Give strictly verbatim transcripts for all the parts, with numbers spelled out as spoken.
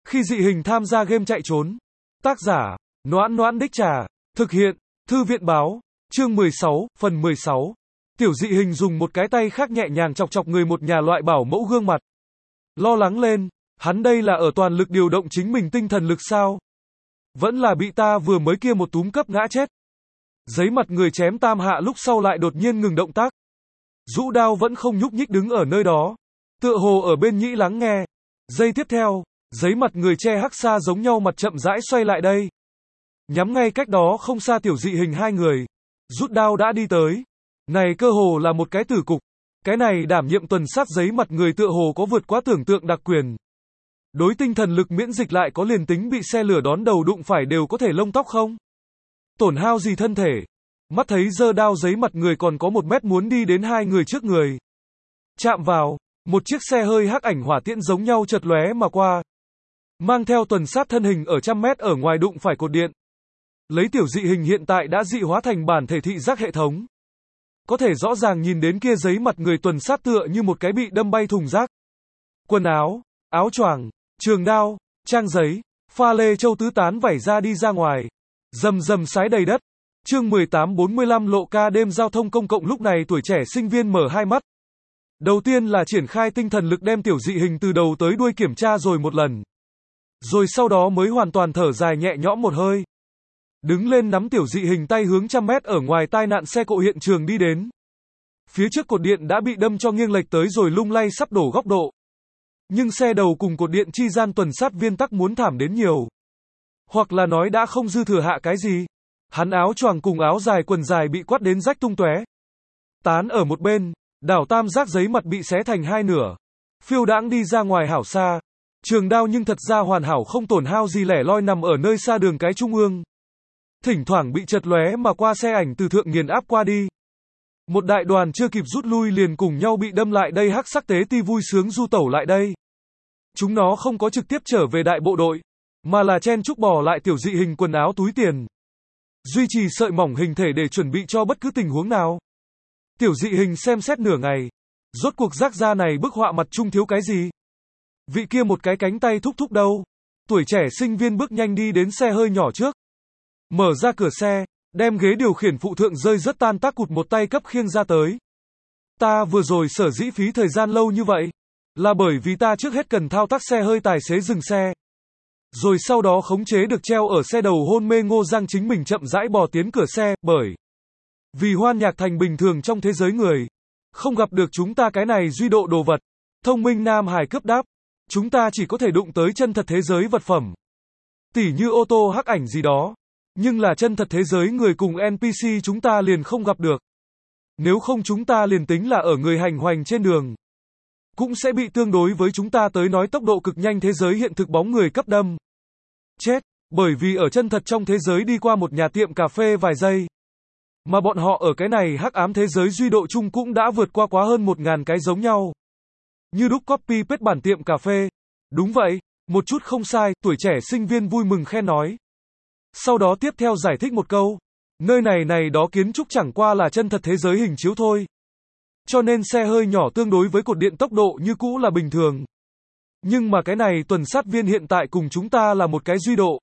Khi dị hình tham gia game chạy trốn. Tác giả, Noãn Noãn Đích Trà. Thực hiện, Thư viện báo. Chương mười sáu, phần mười sáu. Tiểu dị hình dùng một cái tay khác nhẹ nhàng chọc chọc người một nhà loại bảo mẫu gương mặt. Lo lắng lên, hắn đây là ở toàn lực điều động chính mình tinh thần lực sao? Vẫn là bị ta vừa mới kia một túm cấp ngã chết. Giấy mặt người chém tam hạ lúc sau lại đột nhiên ngừng động tác. Rũ đao vẫn không nhúc nhích đứng ở nơi đó. Tựa hồ ở bên nhĩ lắng nghe. Giây tiếp theo, giấy mặt người che hắc xa giống nhau mặt chậm rãi xoay lại đây. Nhắm ngay cách đó không xa tiểu dị hình hai người. Rút đao đã đi tới. Này cơ hồ là một cái tử cục. Cái này đảm nhiệm tuần sát giấy mặt người tựa hồ có vượt quá tưởng tượng đặc quyền. Đối tinh thần lực miễn dịch lại có liền tính bị xe lửa đón đầu đụng phải đều có thể lông tóc không? Tổn hao gì thân thể? Mắt thấy giơ đao giấy mặt người còn có một mét muốn đi đến hai người trước người. Chạm vào, một chiếc xe hơi hắc ảnh hỏa tiễn giống nhau chợt lóe mà qua. Mang theo tuần sát thân hình ở trăm mét ở ngoài đụng phải cột điện. Lấy tiểu dị hình hiện tại đã dị hóa thành bản thể thị giác hệ thống. Có thể rõ ràng nhìn đến kia giấy mặt người tuần sát tựa như một cái bị đâm bay thùng rác. Quần áo, áo choàng, trường đao, trang giấy, pha lê châu tứ tán vẩy ra đi ra ngoài. Rầm rầm sái đầy đất. Chương mười tám bốn mươi lăm lộ ca đêm giao thông công cộng lúc này tuổi trẻ sinh viên mở hai mắt. Đầu tiên là triển khai tinh thần lực đem tiểu dị hình từ đầu tới đuôi kiểm tra rồi một lần. Rồi sau đó mới hoàn toàn thở dài nhẹ nhõm một hơi. Đứng lên nắm tiểu dị hình tay hướng trăm mét ở ngoài tai nạn xe cộ hiện trường đi đến. Phía trước cột điện đã bị đâm cho nghiêng lệch tới rồi lung lay sắp đổ góc độ. Nhưng xe đầu cùng cột điện chi gian tuần sát viên tắc muốn thảm đến nhiều. Hoặc là nói đã không dư thừa hạ cái gì. Hắn áo choàng cùng áo dài quần dài bị quát đến rách tung tóe. Tán ở một bên, đảo tam giác giấy mặt bị xé thành hai nửa. Phiêu đãng đi ra ngoài hảo xa. Trường đao nhưng thật ra hoàn hảo không tổn hao gì lẻ loi nằm ở nơi xa đường cái trung ương. Thỉnh thoảng bị chật lóe mà qua xe ảnh từ thượng nghiền áp qua đi. Một đại đoàn chưa kịp rút lui liền cùng nhau bị đâm lại đây hắc sắc tế ti vui sướng du tẩu lại đây. Chúng nó không có trực tiếp trở về đại bộ đội, mà là chen chúc bỏ lại tiểu dị hình quần áo túi tiền. Duy trì sợi mỏng hình thể để chuẩn bị cho bất cứ tình huống nào. Tiểu dị hình xem xét nửa ngày. Rốt cuộc rác ra này bức họa mặt trung thiếu cái gì? Vị kia một cái cánh tay thúc thúc đâu? Tuổi trẻ sinh viên bước nhanh đi đến xe hơi nhỏ trước. Mở ra cửa xe, đem ghế điều khiển phụ thượng rơi rất tan tác cụt một tay cấp khiêng ra tới. Ta vừa rồi sở dĩ phí thời gian lâu như vậy, là bởi vì ta trước hết cần thao tác xe hơi tài xế dừng xe. Rồi sau đó khống chế được treo ở xe đầu hôn mê Ngô Giang chính mình chậm rãi bò tiến cửa xe, bởi vì Hoan Nhạc Thành bình thường trong thế giới người, không gặp được chúng ta cái này duy độ đồ vật. Thông minh Nam Hải cướp đáp, chúng ta chỉ có thể đụng tới chân thật thế giới vật phẩm. Tỉ như ô tô hắc ảnh gì đó. Nhưng là chân thật thế giới người cùng en pê xê chúng ta liền không gặp được. Nếu không chúng ta liền tính là ở người hành hoành trên đường. Cũng sẽ bị tương đối với chúng ta tới nói tốc độ cực nhanh thế giới hiện thực bóng người cấp đâm. Chết, bởi vì ở chân thật trong thế giới đi qua một nhà tiệm cà phê vài giây. Mà bọn họ ở cái này hắc ám thế giới duy độ chung cũng đã vượt qua quá hơn một ngàn cái giống nhau. Như đúc copy paste bản tiệm cà phê. Đúng vậy, một chút không sai, tuổi trẻ sinh viên vui mừng khen nói. Sau đó tiếp theo giải thích một câu. Nơi này này đó kiến trúc chẳng qua là chân thật thế giới hình chiếu thôi. Cho nên xe hơi nhỏ tương đối với cột điện tốc độ như cũ là bình thường. Nhưng mà cái này tuần sát viên hiện tại cùng chúng ta là một cái duy độ.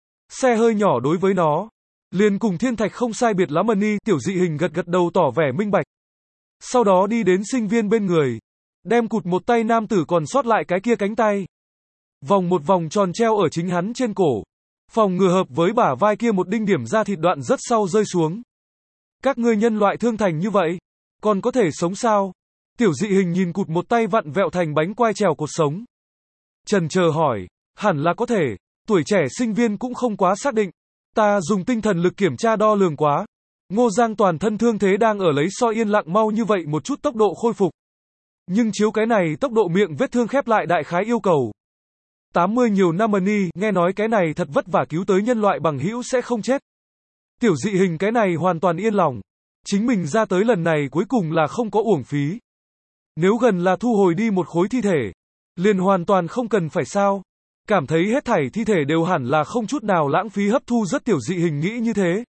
Xe hơi nhỏ đối với nó. Liền cùng thiên thạch không sai biệt lắm mani, tiểu dị hình gật gật đầu tỏ vẻ minh bạch. Sau đó đi đến sinh viên bên người. Đem cụt một tay nam tử còn sót lại cái kia cánh tay. Vòng một vòng tròn treo ở chính hắn trên cổ. Phòng ngừa hợp với bả vai kia một đinh điểm da thịt đoạn rất sau rơi xuống. Các ngươi nhân loại thương thành như vậy, còn có thể sống sao? Tiểu dị hình nhìn cụt một tay vặn vẹo thành bánh quai trèo cột sống. Trần chờ hỏi, hẳn là có thể, tuổi trẻ sinh viên cũng không quá xác định. Ta dùng tinh thần lực kiểm tra đo lường quá. Ngô Giang toàn thân thương thế đang ở lấy so yên lặng mau như vậy một chút tốc độ khôi phục. Nhưng chiếu cái này tốc độ miệng vết thương khép lại đại khái yêu cầu. tám mươi nhiều năm mani, nghe nói cái này thật vất vả cứu tới nhân loại bằng hữu sẽ không chết. Tiểu dị hình cái này hoàn toàn yên lòng. Chính mình ra tới lần này cuối cùng là không có uổng phí. Nếu gần là thu hồi đi một khối thi thể, liền hoàn toàn không cần phải sao. Cảm thấy hết thảy thi thể đều hẳn là không chút nào lãng phí hấp thu rất tiểu dị hình nghĩ như thế.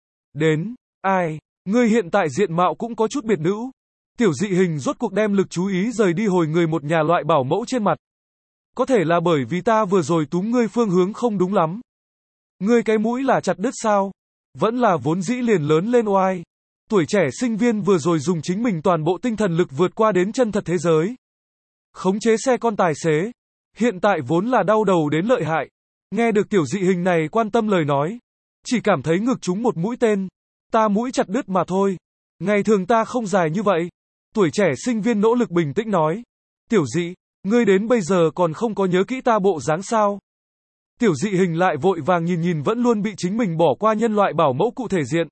Đến, ai, ngươi hiện tại diện mạo cũng có chút biệt nữ. Tiểu dị hình rốt cuộc đem lực chú ý rời đi hồi người một nhà loại bảo mẫu trên mặt. Có thể là bởi vì ta vừa rồi túm ngươi phương hướng không đúng lắm. Ngươi cái mũi là chặt đứt sao? Vẫn là vốn dĩ liền lớn lên oai. Tuổi trẻ sinh viên vừa rồi dùng chính mình toàn bộ tinh thần lực vượt qua đến chân thật thế giới. Khống chế xe con tài xế. Hiện tại vốn là đau đầu đến lợi hại. Nghe được tiểu dị hình này quan tâm lời nói. Chỉ cảm thấy ngực trúng một mũi tên. Ta mũi chặt đứt mà thôi. Ngày thường ta không dài như vậy. Tuổi trẻ sinh viên nỗ lực bình tĩnh nói. Tiểu dị, ngươi đến bây giờ còn không có nhớ kỹ ta bộ dáng sao? Tiểu dị hình lại vội vàng nhìn nhìn vẫn luôn bị chính mình bỏ qua nhân loại bảo mẫu cụ thể diện.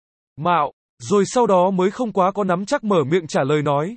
Mạo, rồi sau đó mới không quá có nắm chắc mở miệng trả lời nói.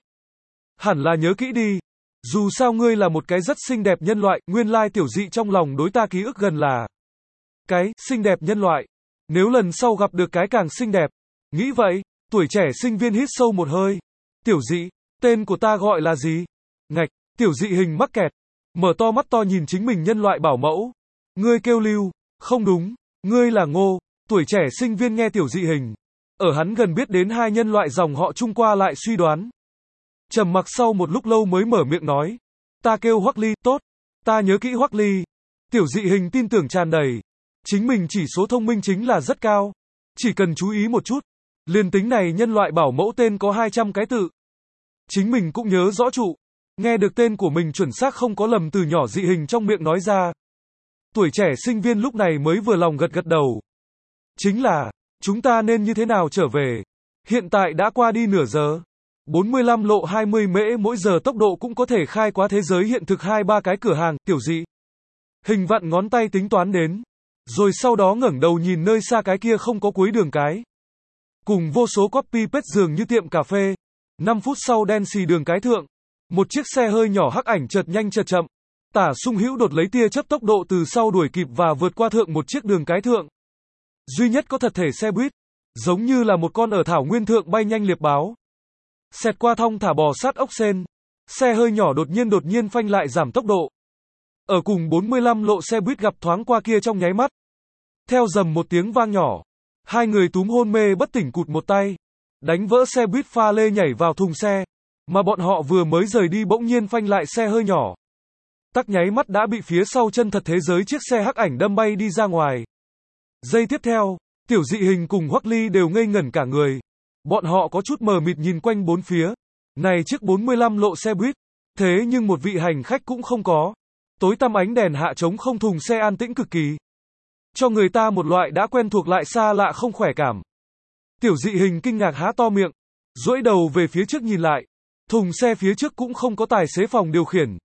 Hẳn là nhớ kỹ đi. Dù sao ngươi là một cái rất xinh đẹp nhân loại, nguyên lai tiểu dị trong lòng đối ta ký ức gần là cái xinh đẹp nhân loại. Nếu lần sau gặp được cái càng xinh đẹp. Nghĩ vậy, tuổi trẻ sinh viên hít sâu một hơi. Tiểu dị, tên của ta gọi là gì? Ngạch, tiểu dị hình mắc kẹt. Mở to mắt to nhìn chính mình nhân loại bảo mẫu. Ngươi kêu Lưu, không đúng, ngươi là Ngô. Tuổi trẻ sinh viên nghe tiểu dị hình. Ở hắn gần biết đến hai nhân loại dòng họ Trung qua lại suy đoán. Trầm mặc sau một lúc lâu mới mở miệng nói. Ta kêu Hoắc Ly, tốt. Ta nhớ kỹ Hoắc Ly. Tiểu dị hình tin tưởng tràn đầy. Chính mình chỉ số thông minh chính là rất cao. Chỉ cần chú ý một chút. Liền tính này nhân loại bảo mẫu tên có hai trăm cái tự. Chính mình cũng nhớ rõ trụ. Nghe được tên của mình chuẩn xác không có lầm từ nhỏ dị hình trong miệng nói ra. Tuổi trẻ sinh viên lúc này mới vừa lòng gật gật đầu. Chính là, chúng ta nên như thế nào trở về? Hiện tại đã qua đi nửa giờ. bốn mươi lăm lộ hai mươi mễ mỗi giờ tốc độ cũng có thể khai quá thế giới hiện thực hai ba cái cửa hàng, tiểu dị. Hình vặn ngón tay tính toán đến. Rồi sau đó ngẩng đầu nhìn nơi xa cái kia không có cuối đường cái. Cùng vô số copy paste dường như tiệm cà phê. năm phút sau đen xì đường cái thượng. Một chiếc xe hơi nhỏ hắc ảnh chợt nhanh chợt chậm. Tả Sung Hữu đột lấy tia chớp tốc độ từ sau đuổi kịp và vượt qua thượng một chiếc đường cái thượng. Duy nhất có thật thể xe buýt. Giống như là một con ở thảo nguyên thượng bay nhanh liệp báo. Xẹt qua thong thả bò sát ốc sên. Xe hơi nhỏ đột nhiên đột nhiên phanh lại giảm tốc độ. Ở cùng bốn mươi lăm lộ xe buýt gặp thoáng qua kia trong nháy mắt. Theo dầm một tiếng vang nhỏ. Hai người túm hôn mê bất tỉnh cụt một tay. Đánh vỡ xe buýt pha lê nhảy vào thùng xe. Mà bọn họ vừa mới rời đi bỗng nhiên phanh lại xe hơi nhỏ. Tắc nháy mắt đã bị phía sau chân thật thế giới chiếc xe hắc ảnh đâm bay đi ra ngoài. Giây tiếp theo, tiểu dị hình cùng Hoắc Ly đều ngây ngẩn cả người. Bọn họ có chút mờ mịt nhìn quanh bốn phía. Này chiếc bốn mươi lăm lộ xe buýt. Thế nhưng một vị hành khách cũng không có. Tối tăm ánh đèn hạ trống không thùng xe an tĩnh cực kỳ. Cho người ta một loại đã quen thuộc lại xa lạ không khỏe cảm. Tiểu dị hình kinh ngạc há to miệng. Duỗi đầu về phía trước nhìn lại. Thùng xe phía trước cũng không có tài xế phòng điều khiển.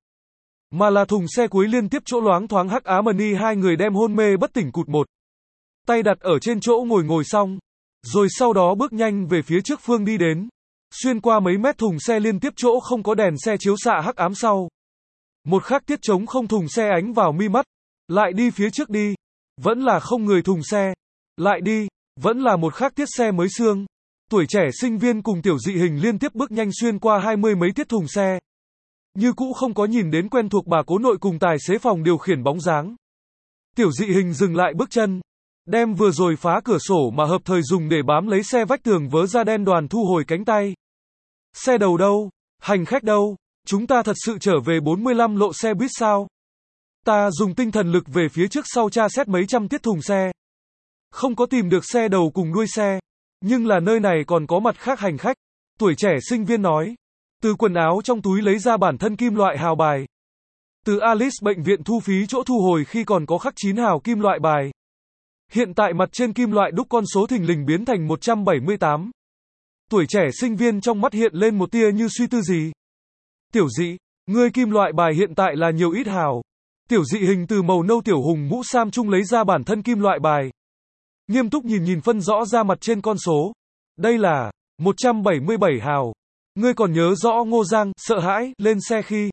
Mà là thùng xe cuối liên tiếp chỗ loáng thoáng hắc á mani hai người đem hôn mê bất tỉnh cụt một. Tay đặt ở trên chỗ ngồi ngồi xong. Rồi sau đó bước nhanh về phía trước phương đi đến. Xuyên qua mấy mét thùng xe liên tiếp chỗ không có đèn xe chiếu xạ hắc ám sau. Một khắc tiết trống không thùng xe ánh vào mi mắt. Lại đi phía trước đi. Vẫn là không người thùng xe. Lại đi. Vẫn là một khắc tiết xe mới xương. Tuổi trẻ sinh viên cùng tiểu dị hình liên tiếp bước nhanh xuyên qua hai mươi mấy tiết thùng xe. Như cũ không có nhìn đến quen thuộc bà cố nội cùng tài xế phòng điều khiển bóng dáng. Tiểu dị hình dừng lại bước chân. Đem vừa rồi phá cửa sổ mà hợp thời dùng để bám lấy xe vách tường vớ ra đen đoàn thu hồi cánh tay. Xe đầu đâu? Hành khách đâu? Chúng ta thật sự trở về bốn mươi lăm lộ xe buýt sao? Ta dùng tinh thần lực về phía trước sau tra xét mấy trăm tiết thùng xe. Không có tìm được xe đầu cùng đuôi xe. Nhưng là nơi này còn có mặt khác hành khách. Tuổi trẻ sinh viên nói. Từ quần áo trong túi lấy ra bản thân kim loại hào bài. Từ Alice bệnh viện thu phí chỗ thu hồi khi còn có khắc chín hào kim loại bài. Hiện tại mặt trên kim loại đúc con số thình lình biến thành một trăm bảy mươi tám. Tuổi trẻ sinh viên trong mắt hiện lên một tia như suy tư gì. Tiểu dị, ngươi kim loại bài hiện tại là nhiều ít hào. Tiểu dị hình từ màu nâu tiểu hùng mũ sam trung lấy ra bản thân kim loại bài. Nghiêm túc nhìn nhìn phân rõ ra mặt trên con số. Đây là một trăm bảy mươi bảy hào. Ngươi còn nhớ rõ Ngô Giang sợ hãi lên xe khi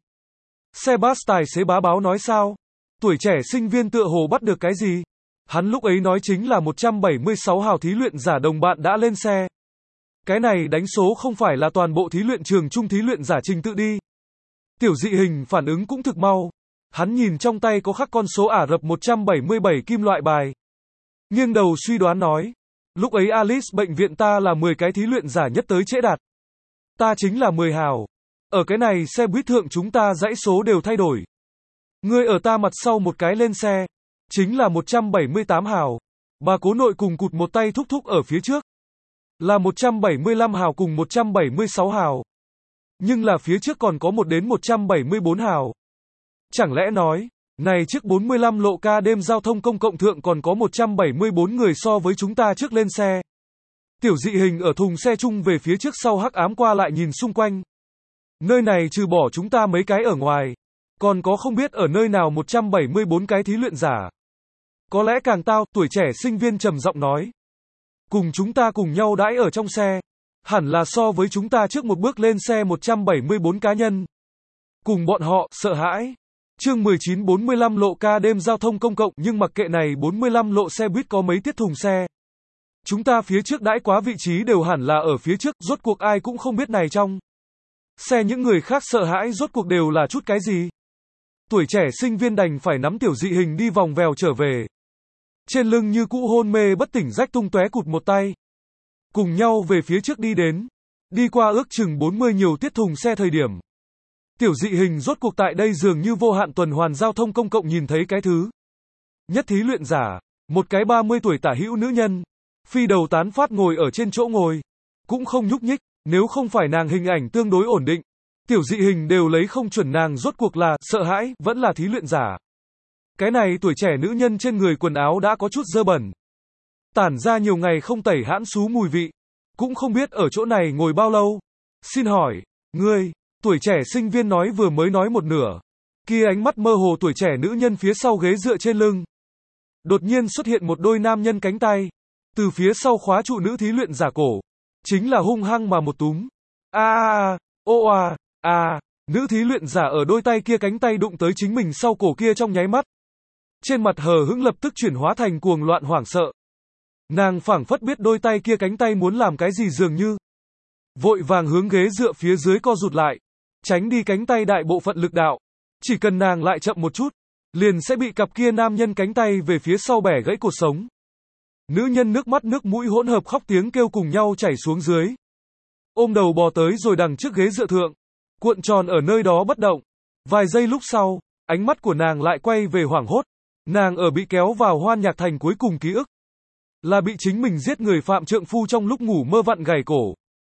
xe bus tài xế bá báo nói sao? Tuổi trẻ sinh viên tựa hồ bắt được cái gì? Hắn lúc ấy nói chính là một trăm bảy mươi sáu hào thí luyện giả đồng bạn đã lên xe. Cái này đánh số không phải là toàn bộ thí luyện trường trung thí luyện giả trình tự đi. Tiểu dị hình phản ứng cũng thực mau. Hắn nhìn trong tay có khắc con số Ả Rập một trăm bảy mươi bảy kim loại bài. Nghiêng đầu suy đoán nói. Lúc ấy Alice bệnh viện ta là mười cái thí luyện giả nhất tới trễ đạt. Ta chính là mười hào. Ở cái này xe buýt thượng chúng ta dãy số đều thay đổi. Người ở ta mặt sau một cái lên xe. Chính là một trăm bảy mươi tám hào. Bà cố nội cùng cụt một tay thúc thúc ở phía trước. Là một trăm bảy mươi lăm hào cùng một trăm bảy mươi sáu hào. Nhưng là phía trước còn có một đến một trăm bảy mươi bốn hào. Chẳng lẽ nói, này trước bốn mươi lăm lộ ca đêm giao thông công cộng thượng còn có một trăm bảy mươi bốn người so với chúng ta trước lên xe. Tiểu dị hình ở thùng xe chung về phía trước sau hắc ám qua lại nhìn xung quanh. Nơi này trừ bỏ chúng ta mấy cái ở ngoài. Còn có không biết ở nơi nào một trăm bảy mươi bốn cái thí luyện giả. Có lẽ càng tao, tuổi trẻ sinh viên trầm giọng nói. Cùng chúng ta cùng nhau đãi ở trong xe. Hẳn là so với chúng ta trước một bước lên xe một trăm bảy mươi bốn cá nhân. Cùng bọn họ, sợ hãi. Chương mười chín bốn mươi lăm lộ ca đêm giao thông công cộng, nhưng mặc kệ này bốn mươi lăm lộ xe buýt có mấy tiết thùng xe. Chúng ta phía trước đãi quá vị trí đều hẳn là ở phía trước, rốt cuộc ai cũng không biết này trong xe những người khác sợ hãi rốt cuộc đều là chút cái gì. Tuổi trẻ sinh viên đành phải nắm tiểu dị hình đi vòng vèo trở về. Trên lưng như cũ hôn mê bất tỉnh rách tung tóe cụt một tay. Cùng nhau về phía trước đi đến. Đi qua ước chừng bốn mươi nhiều tiết thùng xe thời điểm. Tiểu dị hình rốt cuộc tại đây dường như vô hạn tuần hoàn giao thông công cộng nhìn thấy cái thứ. Nhất thí luyện giả, một cái ba mươi tuổi tả hữu nữ nhân. Phi đầu tán phát ngồi ở trên chỗ ngồi. Cũng không nhúc nhích, nếu không phải nàng hình ảnh tương đối ổn định. Tiểu dị hình đều lấy không chuẩn nàng rốt cuộc là, sợ hãi, vẫn là thí luyện giả. Cái này tuổi trẻ nữ nhân trên người quần áo đã có chút dơ bẩn. Tản ra nhiều ngày không tẩy hãn xú mùi vị. Cũng không biết ở chỗ này ngồi bao lâu. Xin hỏi, ngươi, tuổi trẻ sinh viên nói vừa mới nói một nửa. Kia ánh mắt mơ hồ tuổi trẻ nữ nhân phía sau ghế dựa trên lưng. Đột nhiên xuất hiện một đôi nam nhân cánh tay. Từ phía sau khóa trụ nữ thí luyện giả cổ. Chính là hung hăng mà một túm. A a, ô à, à, nữ thí luyện giả ở đôi tay kia cánh tay đụng tới chính mình sau cổ kia trong nháy mắt. Trên mặt hờ hững lập tức chuyển hóa thành cuồng loạn hoảng sợ. Nàng phảng phất biết đôi tay kia cánh tay muốn làm cái gì dường như. Vội vàng hướng ghế dựa phía dưới co rụt lại. Tránh đi cánh tay đại bộ phận lực đạo. Chỉ cần nàng lại chậm một chút. Liền sẽ bị cặp kia nam nhân cánh tay về phía sau bẻ gãy cột sống. Nữ nhân nước mắt nước mũi hỗn hợp khóc tiếng kêu cùng nhau chảy xuống dưới. Ôm đầu bò tới rồi đằng trước ghế dựa thượng. Cuộn tròn ở nơi đó bất động. Vài giây lúc sau, ánh mắt của nàng lại quay về hoảng hốt. Nàng ở bị kéo vào hoan nhạc thành cuối cùng ký ức. Là bị chính mình giết người phạm trượng phu trong lúc ngủ mơ vặn gãy cổ.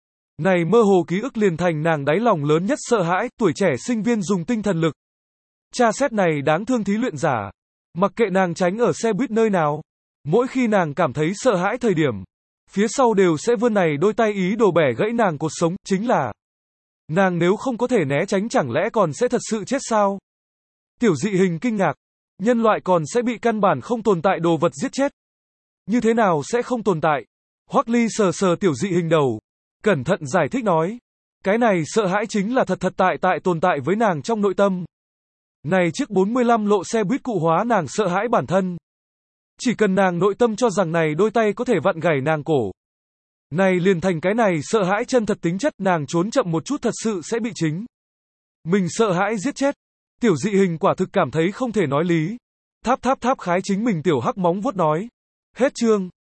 Này mơ hồ ký ức liền thành nàng đáy lòng lớn nhất sợ hãi, tuổi trẻ sinh viên dùng tinh thần lực. Tra xét này đáng thương thí luyện giả. Mặc kệ nàng tránh ở xe buýt nơi nào. Mỗi khi nàng cảm thấy sợ hãi thời điểm. Phía sau đều sẽ vươn này đôi tay ý đồ bẻ gãy nàng cột sống, chính là. Nàng nếu không có thể né tránh chẳng lẽ còn sẽ thật sự chết sao? Tiểu dị hình kinh ngạc. Nhân loại còn sẽ bị căn bản không tồn tại đồ vật giết chết. Như thế nào sẽ không tồn tại? Hoắc Ly sờ sờ tiểu dị hình đầu. Cẩn thận giải thích nói. Cái này sợ hãi chính là thật thật tại tại tồn tại với nàng trong nội tâm. Này chiếc bốn mươi lăm lộ xe buýt cụ hóa nàng sợ hãi bản thân. Chỉ cần nàng nội tâm cho rằng này đôi tay có thể vặn gãy nàng cổ. Này liền thành cái này sợ hãi chân thật tính chất nàng trốn chậm một chút thật sự sẽ bị chính. Mình sợ hãi giết chết. Tiểu dị hình quả thực cảm thấy không thể nói lý. Tháp tháp tháp khái chính mình tiểu hắc móng vuốt nói. Hết chương.